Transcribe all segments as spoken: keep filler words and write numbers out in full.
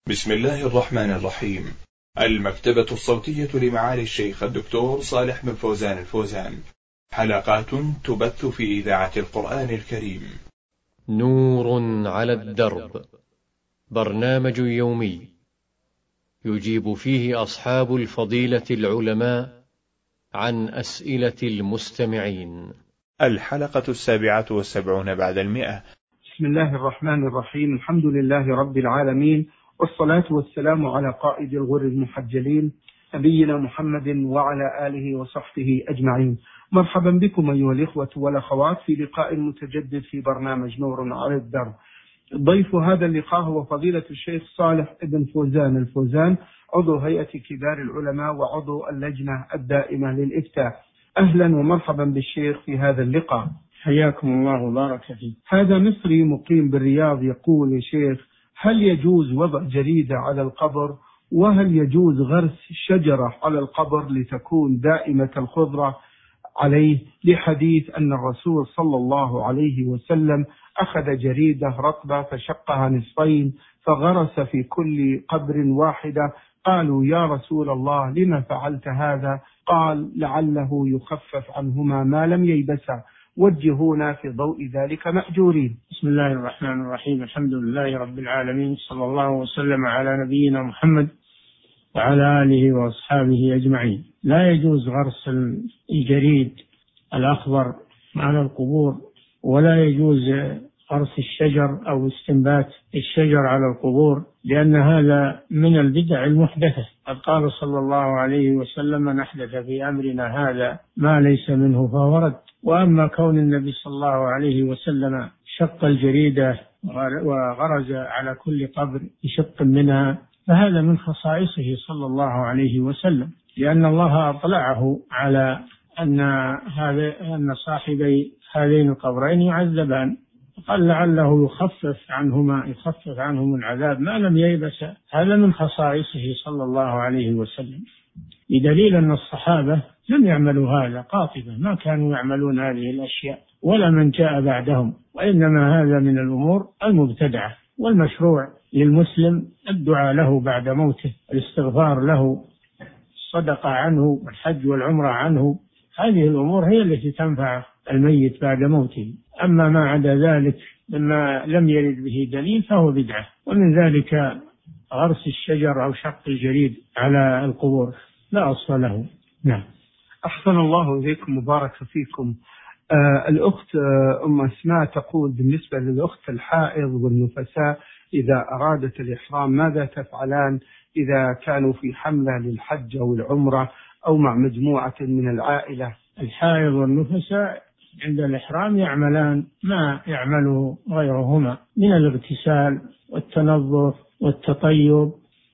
بسم الله الرحمن الرحيم. المكتبة الصوتية لمعالي الشيخ الدكتور صالح بن فوزان الفوزان، حلقات تبث في إذاعة القرآن الكريم. نور على الدرب، برنامج يومي يجيب فيه أصحاب الفضيلة العلماء عن أسئلة المستمعين. الحلقة السابعة والسبعون بعد المئة. بسم الله الرحمن الرحيم. الحمد لله رب العالمين، والصلاة والسلام على قائد الغر المحجلين نبينا محمد وعلى آله وصحبه أجمعين. مرحبا بكم أيها الإخوة والأخوات في لقاء متجدد في برنامج نور على الدرب. ضيف هذا اللقاء هو فضيلة الشيخ صالح بن فوزان الفوزان، عضو هيئة كبار العلماء وعضو اللجنة الدائمة للإفتاء. أهلا ومرحبا بالشيخ في هذا اللقاء. حياكم الله وبارك فيك. هذا مصري مقيم بالرياض يقول: يا شيخ، هل يجوز وضع جريدة على القبر؟ وهل يجوز غرس شجرة على القبر لتكون دائمة الخضرة عليه، لحديث أن الرسول صلى الله عليه وسلم أخذ جريدة رطبة فشقها نصفين فغرس في كل قبر واحدة؟ قالوا: يا رسول الله، لما فعلت هذا؟ قال: لعله يخفف عنهما ما لم ييبسا. وجهونا في ضوء ذلك مأجورين. بسم الله الرحمن الرحيم. الحمد لله رب العالمين، صلى الله وسلم على نبينا محمد وعلى آله وأصحابه أجمعين. لا يجوز غرس الجريد الأخضر على القبور، ولا يجوز غرس الشجر أو استنبات الشجر على القبور، لأن هذا من البدع المحدثة. قد قال صلى الله عليه وسلم: من أحدث في أمرنا هذا ما ليس منه فهو رد. وأما كون النبي صلى الله عليه وسلم شق الجريدة وغرز على كل قبر بشق منها فهذا من خصائصه صلى الله عليه وسلم، لأن الله أطلعه على أن هذا أن صاحبي هذين القبرين يعذبان، قال لعله يخفف عنهما يخفف عنهم العذاب ما لم ييبس. هذا من خصائصه صلى الله عليه وسلم، بدليل أن الصحابة لم يعملوا هذا قاطبة، ما كانوا يعملون هذه الأشياء ولا من جاء بعدهم، وإنما هذا من الأمور المبتدعة. والمشروع للمسلم الدعاء له بعد موته، الاستغفار له، الصدقة عنه، والحج والعمرة عنه. هذه الأمور هي التي تنفع الميت بعد موته. أما ما عدا ذلك مما لم يرد به دليل فهو بدعة، ومن ذلك غرس الشجر أو شق الجريد على القبور لا أصل له. نعم. أحسن الله إليكم، مبارك فيكم. آه الأخت آه أم أسماء تقول: بالنسبة للأخت الحائض والنفساء إذا أرادت الإحرام ماذا تفعلان إذا كانوا في حملة للحج أو العمرة أو مع مجموعة من العائلة؟ الحائض والنفساء عند الإحرام يعملان ما يعمله غيرهما من الاغتسال والتنظف والتطيب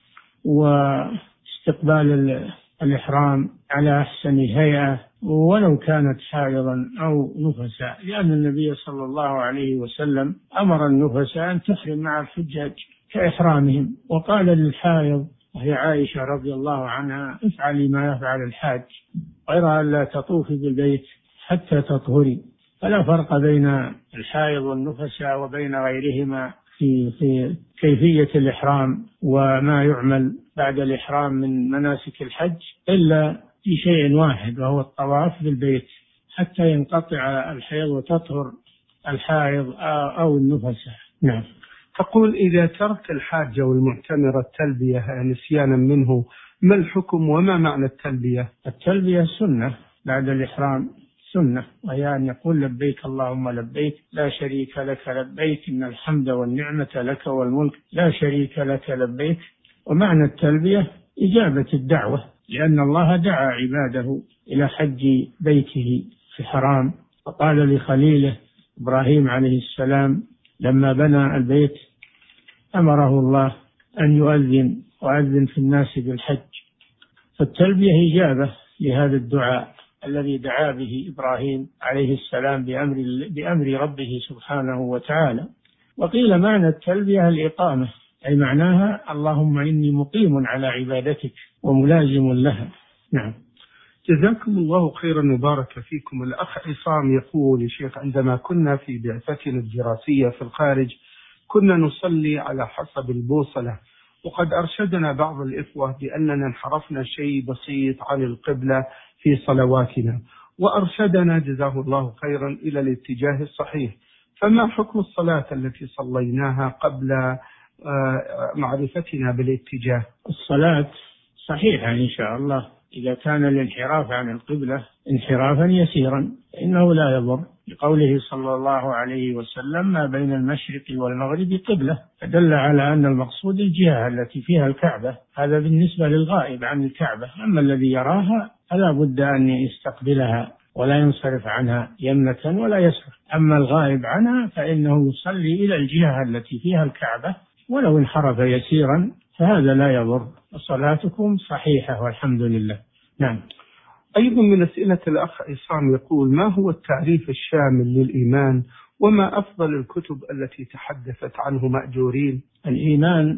واستقبال الإحرام على أحسن هيئة، ولو كانت حائضا أو نفساء، لأن النبي صلى الله عليه وسلم أمر النفساء أن تحرم مع الحجاج كإحرامهم، وقال للحائض وهي عائشة رضي الله عنها: افعلي ما يفعل الحاج غير أن لا تطوفي بالبيت حتى تطهري. فلا فرق بين الحائض والنفساء وبين غيرهما في في كيفية الإحرام وما يعمل بعد الإحرام من مناسك الحج، إلا في شيء واحد وهو الطواف بالبيت حتى ينقطع الحيض وتطهر الحائض أو النفساء. نعم. تقول: إذا ترك الحاج والمعتمر التلبية نسيانا منه ما الحكم وما معنى التلبية؟ التلبية سنة بعد الإحرام، سنة، وهي أن يقول: لبيك اللهم لبيك لا شريك لك لبيك إن الحمد والنعمة لك والملك لا شريك لك لبيك. ومعنى التلبية إجابة الدعوة، لأن الله دعا عباده إلى حج بيته في الحرام، فقال لخليله إبراهيم عليه السلام لما بنى البيت أمره الله أن يؤذن وأذن في الناس بالحج. فالتلبية إجابة لهذا الدعاء الذي دعا به إبراهيم عليه السلام بأمر, بأمر ربه سبحانه وتعالى. وقيل معنى التلبية الإقامة، أي معناها اللهم إني مقيم على عبادتك وملازم لها. نعم. جزاكم الله خيرا وبارك فيكم. الأخ عصام يقول: يا شيخ، عندما كنا في بعثتنا الدراسية في الخارج كنا نصلي على حسب البوصلة، وقد أرشدنا بعض الإخوة بأننا انحرفنا شيء بسيط عن القبلة في صلواتنا، وأرشدنا جزاه الله خيرا إلى الاتجاه الصحيح. فما حكم الصلاة التي صليناها قبل معرفتنا بالاتجاه؟ الصلاة صحيحة إن شاء الله إذا كان الانحراف عن القبلة انحرافا يسيرا إنه لا يضر، لقوله صلى الله عليه وسلم ما بين المشرق والمغرب قبلة، فدل على أن المقصود الجهة التي فيها الكعبة. هذا بالنسبة للغائب عن الكعبة، أما الذي يراها فلا بد أن يستقبلها ولا ينصرف عنها يمنة ولا يسرا. أما الغائب عنها فإنه يصلي إلى الجهة التي فيها الكعبة ولو انحرف يسيرا فهذا لا يضر. صلاتكم صحيحة والحمد لله. نعم. أيضا من أسئلة الأخ عصام يقول ما هو التعريف الشامل للإيمان وما أفضل الكتب التي تحدثت عنه مأجورين؟ الإيمان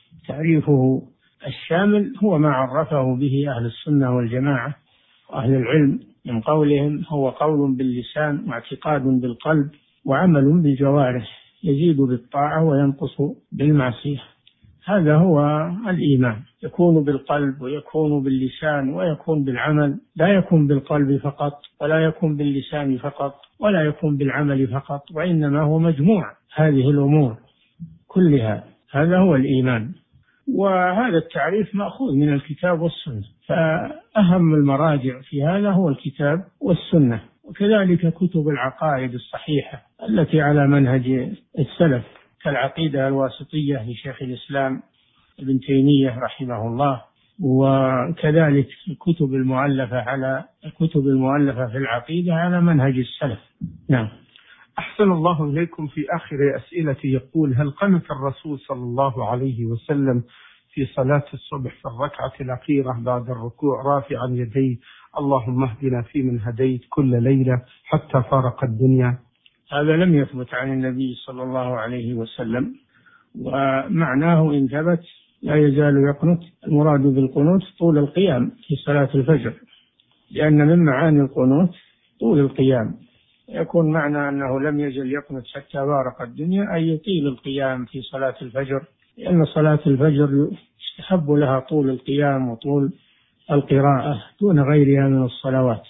تعريفه الشامل هو ما عرفه به أهل السنة والجماعة وأهل العلم من قولهم هو قول باللسان واعتقاد بالقلب وعمل بالجوارح يزيد بالطاعة وينقص بالمعصية. هذا هو الإيمان، يكون بالقلب ويكون باللسان ويكون بالعمل، لا يكون بالقلب فقط ولا يكون باللسان فقط ولا يكون بالعمل فقط، وإنما هو مجموع هذه الأمور كلها. هذا هو الإيمان، وهذا التعريف مأخوذ من الكتاب والسنة، فأهم المراجع في هذا هو الكتاب والسنة، وكذلك كتب العقائد الصحيحة التي على منهج السلف كالعقيدة الواسطية لشيخ الإسلام ابن تيمية رحمه الله، وكذلك الكتب المؤلفة على الكتب المؤلفة في العقيدة على منهج السلف. نعم. أحسن الله إليكم. في آخر أسئلتي يقول هل قنت الرسول صلى الله عليه وسلم في صلاة الصبح في الركعة الأخيرة بعد الركوع رافعا يديه اللهم اهدنا فيمن هديت كل ليلة حتى فارق الدنيا؟ هذا لم يثبت عن النبي صلى الله عليه وسلم، ومعناه إن ثبت لا يزال يقنت. المراد بالقنوت طول القيام في صلاة الفجر، لأن من معاني القنوت طول القيام. يكون معنى أنه لم يزل يقنت حتى فارق الدنيا أي يطيل القيام في صلاة الفجر، لأن صلاة الفجر يستحب لها طول القيام وطول القراءة دون غيرها من الصلوات،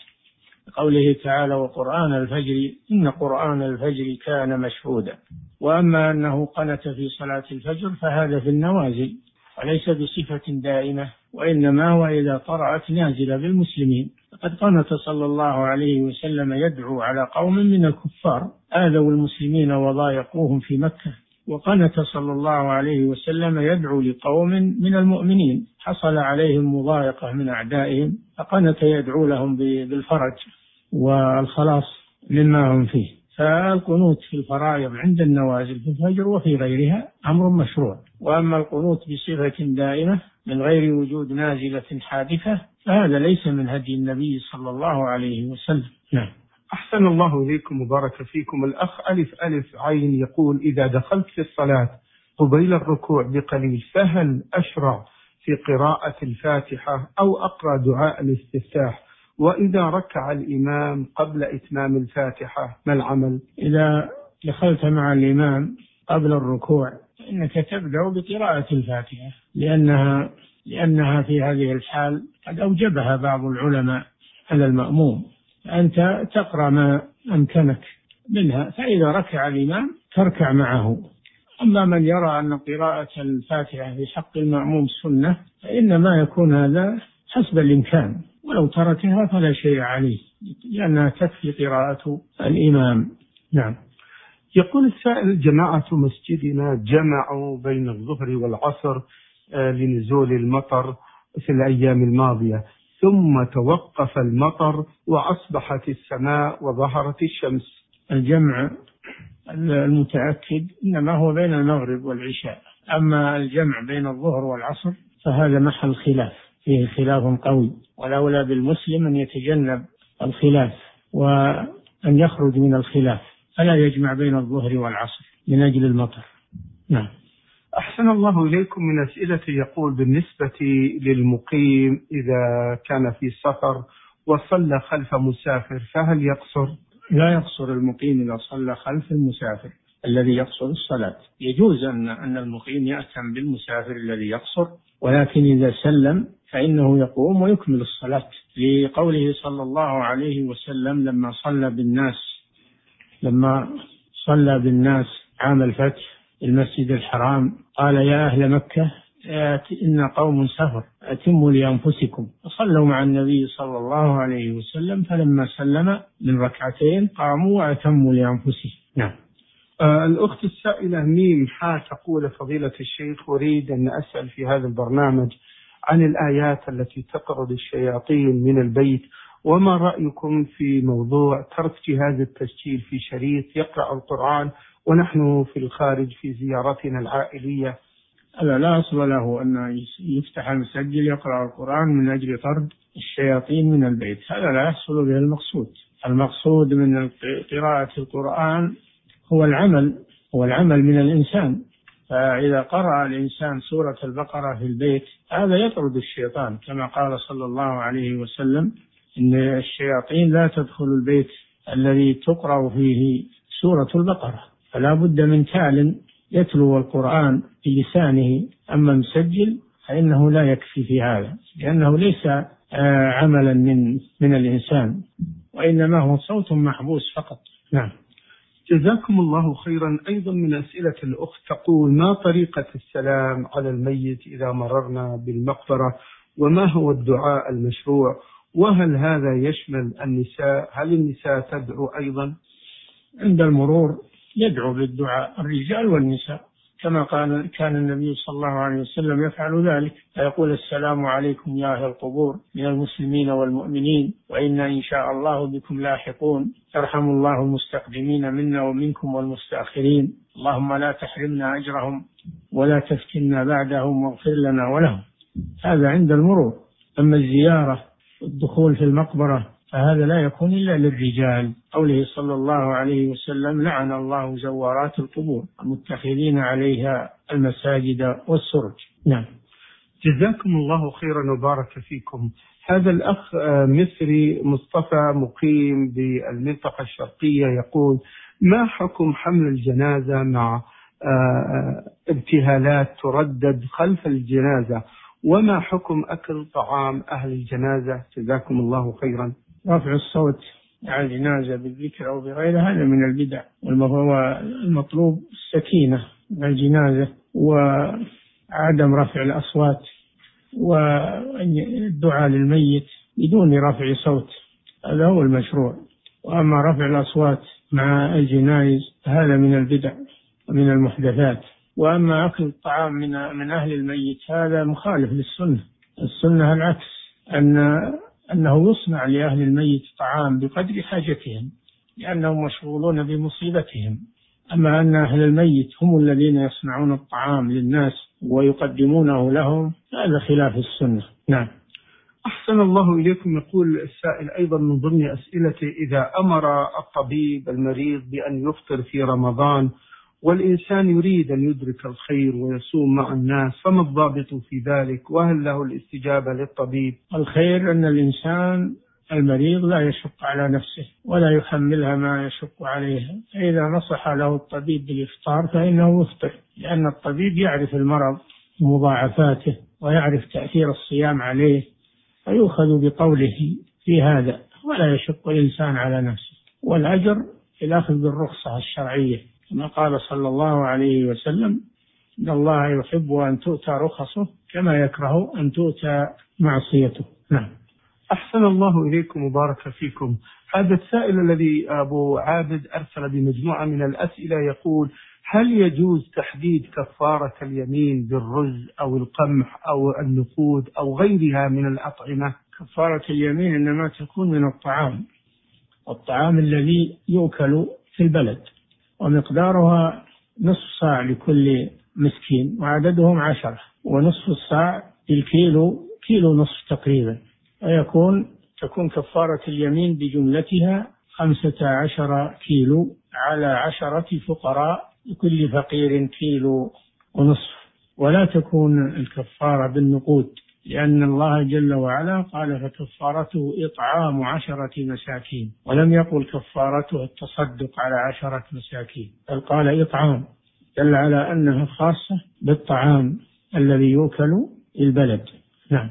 قوله تعالى وقرآن الفجر إن قرآن الفجر كان مشهودا. وأما أنه قنت في صلاة الفجر فهذا في النوازل وليس بصفة دائمة، وإنما هو إذا طرأت نازلة بالمسلمين. فقد قنت صلى الله عليه وسلم يدعو على قوم من الكفار آذوا المسلمين وضايقوهم في مكة، وقنت صلى الله عليه وسلم يدعو لقوم من المؤمنين حصل عليهم مضايقة من أعدائهم، فقنت يدعو لهم بالفرج والخلاص مما هم فيه. فالقنوت في الفرائض عند النوازل في الفجر وفي غيرها أمر مشروع، وأما القنوت بصفة دائمة من غير وجود نازلة حادثة فهذا ليس من هدي النبي صلى الله عليه وسلم. نعم. أحسن الله إليكم وبارك فيكم. الأخ ألف ألف عين يقول إذا دخلت في الصلاة قبيل الركوع بقليل فهل أشرع في قراءة الفاتحة أو أقرأ دعاء الاستفتاح؟ وإذا ركع الإمام قبل إتمام الفاتحة ما العمل؟ إذا دخلت مع الإمام قبل الركوع إنك تبدأ بقراءة الفاتحة، لأنها لأنها في هذه الحال قد أوجبها بعض العلماء على المأموم، أنت تقرأ ما أمكنك منها، فإذا ركع الإمام تركع معه. أما من يرى أن قراءة الفاتحة في حق المأموم سنة فإنما يكون هذا حسب الإمكان، ولو تركها فلا شيء عليه لأنها تكفي قراءة الإمام. نعم. يقول السائل جماعة مسجدنا جمعوا بين الظهر والعصر لنزول المطر في الأيام الماضية، ثم توقف المطر وأصبحت السماء وظهرت الشمس. الجمع المتأكد إنما هو بين المغرب والعشاء، أما الجمع بين الظهر والعصر فهذا محل خلاف، فيه خلاف قوي، والأولى بالمسلم أن يتجنب الخلاف وأن يخرج من الخلاف، فلا يجمع بين الظهر والعصر من أجل المطر. نعم. أحسن الله إليكم. من أسئلة يقول بالنسبة للمقيم إذا كان في سفر وصلى خلف مسافر فهل يقصر؟ لا يقصر المقيم إذا صلى خلف المسافر، الذي يقصر الصلاة. يجوز أن أن المقيم يأتم بالمسافر الذي يقصر، ولكن إذا سلم فإنه يقوم ويكمل الصلاة، لقوله صلى الله عليه وسلم لما صلى بالناس لما صلى بالناس عام الفتح المسجد الحرام قال: يا أهل مكة إن قوم سفر أتموا لأنفسكم، فصلوا مع النبي صلى الله عليه وسلم، فلما سلم من ركعتين قاموا وأتموا لأنفسهم. نعم. آه الأخت السائلة ميم حا تقول: فضيلة الشيخ، أريد أن أسأل في هذا البرنامج عن الآيات التي تطرد الشياطين من البيت، وما رأيكم في موضوع ترك جهاز التسجيل في شريط يقرأ القرآن ونحن في الخارج في زيارتنا العائلية؟ هذا لا أصل له أن يفتح المسجل يقرأ القرآن من أجل طرد الشياطين من البيت، هذا لا يحصل به المقصود. المقصود من قراءة القرآن هو العمل هو العمل من الإنسان، فإذا قرأ الإنسان سورة البقرة في البيت هذا يطرد الشيطان، كما قال صلى الله عليه وسلم: إن الشياطين لا تدخل البيت الذي تقرأ فيه سورة البقرة. فلا بد من تال يتلو القرآن بلسانه، أما المسجل فإنه لا يكفي في هذا، لأنه ليس عملا من من الإنسان، وإنما هو صوت محبوس فقط. نعم. جزاكم الله خيرا. أيضا من أسئلة الأخت تقول: ما طريقة السلام على الميت إذا مررنا بالمقبرة، وما هو الدعاء المشروع، وهل هذا يشمل النساء؟ هل النساء تدعو أيضا؟ عند المرور يدعو بالدعاء الرجال والنساء، كما قال كان النبي صلى الله عليه وسلم يفعل ذلك، فيقول: السلام عليكم يا أهل القبور من المسلمين والمؤمنين، وإنا إن شاء الله بكم لاحقون، يرحم الله المستقدمين منا ومنكم والمستأخرين، اللهم لا تحرمنا أجرهم ولا تفتنا بعدهم واغفر لنا ولهم. هذا عند المرور. أما الزيارة والدخول في المقبرة فهذا لا يكون إلا للرجال، قوله صلى الله عليه وسلم: لعن الله زوارات القبور المتخذين عليها المساجد والسرج. نعم. جزاكم الله خيرا وبارك فيكم. هذا الأخ مصري مصطفى مقيم بالمنطقة الشرقية يقول: ما حكم حمل الجنازة مع ابتهالات تردد خلف الجنازة، وما حكم أكل طعام أهل الجنازة؟ جزاكم الله خيرا. رفع الصوت على الجنازة بالذكر أو بغيرها هذا من البدع، وهو المطلوب السكينة على الجنازة وعدم رفع الأصوات والدعاء للميت بدون رفع صوت، هذا هو المشروع. وأما رفع الأصوات مع الجنائز هذا من البدع ومن المحدثات. وأما أكل الطعام من من أهل الميت هذا مخالف للسنة. السنة العكس، أن أنه يصنع لأهل الميت طعام بقدر حاجتهم لأنهم مشغولون بمصيبتهم. أما أن أهل الميت هم الذين يصنعون الطعام للناس ويقدمونه لهم هذا خلاف السنة. نعم. أحسن الله إليكم. يقول السائل أيضا من ضمن أسئلته: إذا أمر الطبيب المريض بأن يفطر في رمضان والإنسان يريد أن يدرك الخير ويصوم مع الناس، فما الضابط في ذلك؟ وهل له الاستجابة للطبيب؟ الخير أن الإنسان المريض لا يشق على نفسه ولا يحملها ما يشق عليها، فإذا نصح له الطبيب بالإفطار فإنه يفطر، لأن الطبيب يعرف المرض ومضاعفاته ويعرف تأثير الصيام عليه، فيؤخذ بقوله في هذا ولا يشق الإنسان على نفسه. والأجر في الأخذ بالرخصة الشرعية، كما قال صلى الله عليه وسلم: إن الله يحب أن تؤتى رخصه كما يكره أن تؤتى معصيته. نعم. أحسن الله إليكم وبارك فيكم. هذا السائل الذي أبو عابد أرسل بمجموعة من الأسئلة يقول: هل يجوز تحديد كفارة اليمين بالرز أو القمح أو النقود أو غيرها من الأطعمة؟ كفارة اليمين إنما تكون من الطعام، الطعام الذي يؤكل في البلد، ومقدارها نصف صاع لكل مسكين، وعددهم عشرة، ونصف الصاع بالكيلو كيلو نصف تقريبا، ويكون تكون كفارة اليمين بجملتها خمسة عشر كيلو على عشرة فقراء، لكل فقير كيلو ونصف. ولا تكون الكفارة بالنقود، لأن الله جل وعلا قال فكفارته إطعام عشرة مساكين، ولم يقل كفارته التصدق على عشرة مساكين، بل قال إطعام، دل على أنها خاصة بالطعام الذي يؤكل البلد. نعم.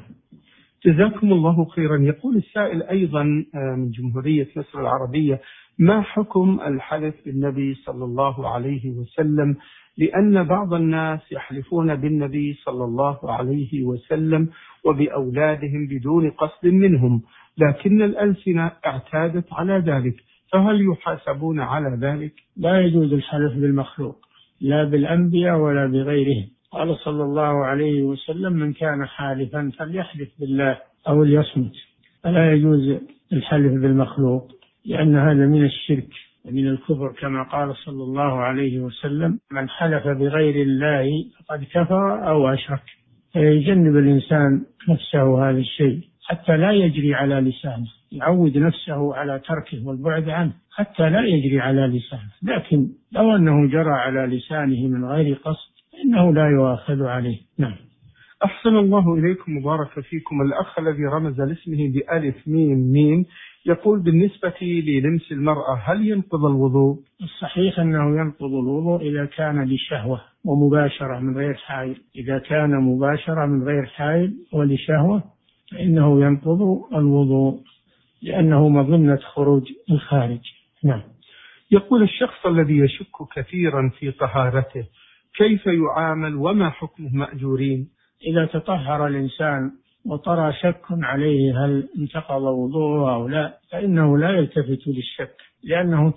جزاكم الله خيرا. يقول السائل أيضا من جمهورية مصر العربية: ما حكم الحلف بالنبي صلى الله عليه وسلم؟ لأن بعض الناس يحلفون بالنبي صلى الله عليه وسلم وبأولادهم بدون قصد منهم، لكن الألسنة اعتادت على ذلك، فهل يحاسبون على ذلك؟ لا يجوز الحلف بالمخلوق، لا بالأنبياء ولا بغيرهم. قال صلى الله عليه وسلم: من كان حالفا فليحلف بالله أو ليصمت. فلا يجوز الحلف بالمخلوق، لأن هذا من الشرك ومن الكفر، كما قال صلى الله عليه وسلم: من حلف بغير الله فقد كفر أو أشرك. فيجنب الإنسان نفسه هذا الشيء حتى لا يجري على لسانه، يعود نفسه على تركه والبعد عنه حتى لا يجري على لسانه. لكن لو أنه جرى على لسانه من غير قصد إنه لا يؤاخذ عليه. نعم. أحسن الله إليكم وبارك فيكم. الأخ الذي رمز لاسمه بألف ميم ميم يقول: بالنسبة للمس المرأة هل ينقض الوضوء؟ الصحيح أنه ينقض الوضوء إذا كان لشهوة ومباشرة من غير حائل. إذا كان مباشرة من غير حائل ولشهوة فإنه ينقض الوضوء، لأنه مظنة خروج الخارج. نعم. يقول الشخص الذي يشك كثيرا في طهارته كيف يعامل وما حكمه مأجورين؟ إذا تطهر الإنسان وطرى شك عليه هل انتقض وضوءه أو لا، فإنه لا يلتفت للشك، لأنه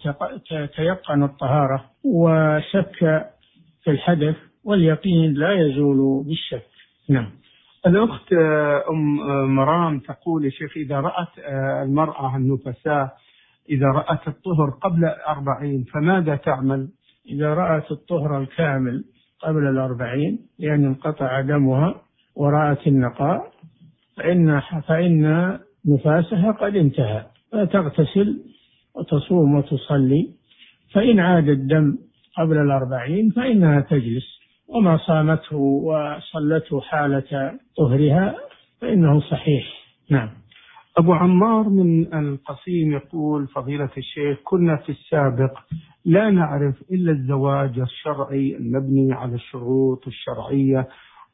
تيقن الطهارة وشك في الحدث، واليقين لا يزول بالشك. نعم. الأخت أم مرام تقول: يا شيخ، إذا رأت المرأة النفساء إذا رأت الطهر قبل أربعين فماذا تعمل؟ إذا رأت الطهر الكامل قبل الأربعين، يعني انقطع دمها ورأت النقاء، فإن فإن نفاسها قد انتهى، فتغتسل وتصوم وتصلي. فإن عاد الدم قبل الأربعين فإنها تجلس، وما صامته وصلته حالة طهرها فإنه صحيح. نعم. أبو عمار من القصيم يقول: فضيلة الشيخ، كنا في السابق لا نعرف إلا الزواج الشرعي المبني على الشروط الشرعية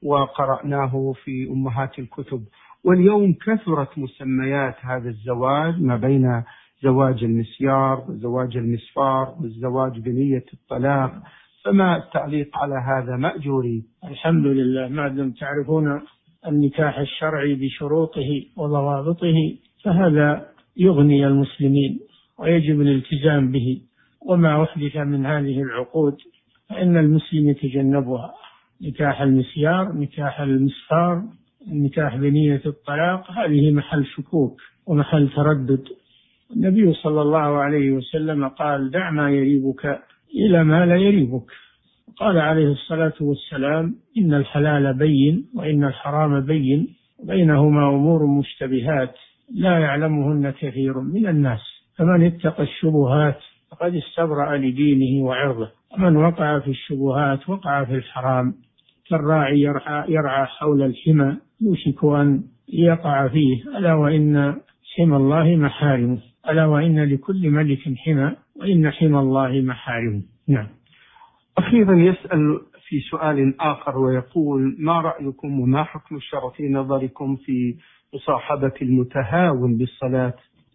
وقرأناه في أمهات الكتب، واليوم كثرت مسميات هذا الزواج ما بين زواج المسيار وزواج المسفار والزواج بنية الطلاق، فما التعليق على هذا مأجوري؟ الحمد لله، ما دام تعرفون النكاح الشرعي بشروطه وضوابطه فهذا يغني المسلمين ويجب الالتزام به، وما أحدث من هذه العقود فإن المسلم يتجنبها: نكاح المسيار، نكاح المسفار، نكاح بنية الطلاق. هذه محل شكوك ومحل تردد. النبي صلى الله عليه وسلم قال: دع ما يريبك إلى ما لا يريبك. قال عليه الصلاة والسلام: إن الحلال بين وإن الحرام بين، بينهما أمور مشتبهات لا يعلمهن كثير من الناس، فمن اتقى الشبهات فقد استبرأ لدينه وعرضه، ومن وقع في الشبهات وقع في الحرام، كالراعي يرعى, يرعى حول الحمى يوشك أن يقع فيه. ألا وإن حمى الله محارمه، ألا وإن لكل ملك حمى وإن حمى الله محارمه. نعم. أخيرا يسأل في سؤال آخر ويقول: ما رأيكم وما حكم الشرع في نظركم في مصاحبة المتهاون بالصلاة؟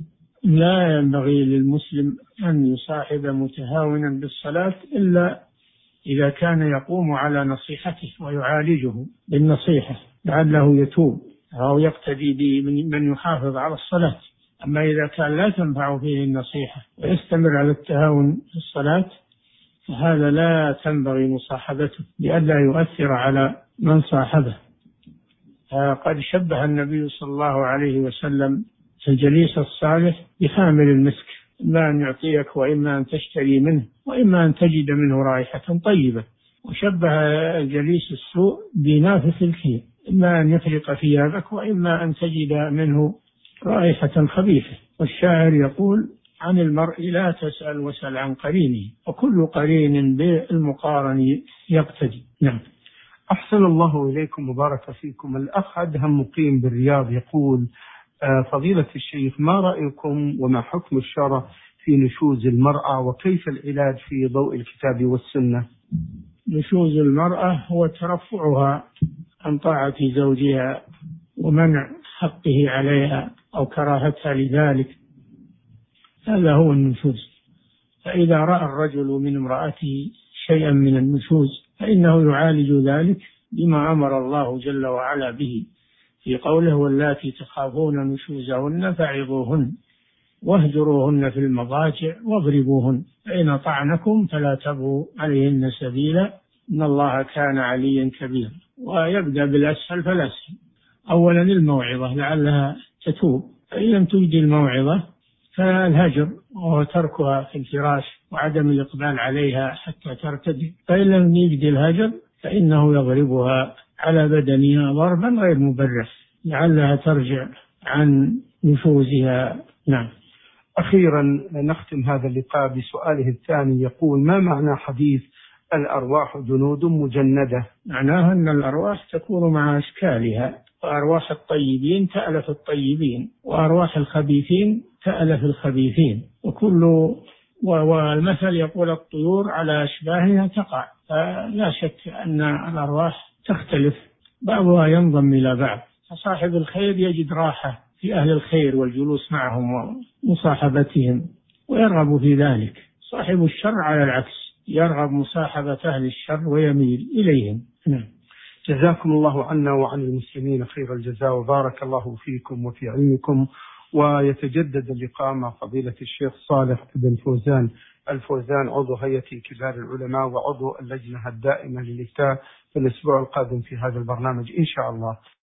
لا ينبغي للمسلم أن يصاحب متهاونا بالصلاة إلا إذا كان يقوم على نصيحته ويعالجه بالنصيحة لعله يتوب أو يقتدي بمن يحافظ على الصلاة. أما إذا كان لا تنفع فيه النصيحة ويستمر على التهاون في الصلاة فهذا لا تنبغي مصاحبته لئلا يؤثر على من صاحبه. قد شبه النبي صلى الله عليه وسلم الجليس الصالح بحامل المسك، إما أن يعطيك وإما أن تشتري منه وإما أن تجد منه رائحة طيبة. وشبه الجليس السوء بنافث الكير، إما أن يفرق ثيابك وإما أن تجد منه رائحة خبيثة. والشاعر يقول: عن المرء لا تسأل وسل عن قرينه، وكل قرين بالمقارن يقتدي. نعم. أحسن الله إليكم وبارك فيكم. الأخ أدهم مقيم بالرياض يقول: فضيلة الشيخ، ما رأيكم وما حكم الشرع في نشوز المرأة، وكيف العلاج في ضوء الكتاب والسنة؟ نشوز المرأة هو ترفعها عن طاعة زوجها ومنع حقه عليها أو كراهتها لذلك، هذا هو النشوز. فإذا رأى الرجل من امرأته شيئا من النشوز فإنه يعالج ذلك بما أمر الله جل وعلا به في قوله: واللاتي تخافون نشوزهن فعظوهن واهجروهن في المضاجع واضربوهن فإن طعنكم فلا تبغوا عليهن سبيلا إن الله كان عليا كبيرا. ويبدأ بالأسهل فالأسهل. أولا الموعظة لعلها تتوب، فإن لم تجد الموعظة فالهجر وهو تركها في الفراش وعدم الإقبال عليها حتى ترتدي، فإن لم يجد الهجر فإنه يضربها على بدنها ضربا غير مبرح لعلها ترجع عن نشوزها. نعم. أخيرا نختم هذا اللقاء بسؤاله الثاني، يقول: ما معنى حديث الأرواح جنود مجندة؟ معناها أن الأرواح تكون مع أشكالها، وأرواح الطيبين تألف الطيبين وأرواح الخبيثين تألف الخبيثين، وكل والمثل يقول: الطيور على أشباهها تقع. فلا شك أن الأرواح تختلف، بعضها ينضم إلى بعض، فصاحب الخير يجد راحة في أهل الخير والجلوس معهم ومصاحبتهم ويرغب في ذلك، صاحب الشر على العكس يرغب مصاحبة أهل الشر ويميل إليهم. نعم. جزاكم الله عنا وعن المسلمين خير الجزاء، وبارك الله فيكم وفي علمكم. ويتجدد اللقاء مع فضيلة الشيخ صالح بن فوزان الفوزان، عضو هيئة كبار العلماء وعضو اللجنة الدائمة للإفتاء، في الأسبوع القادم في هذا البرنامج إن شاء الله.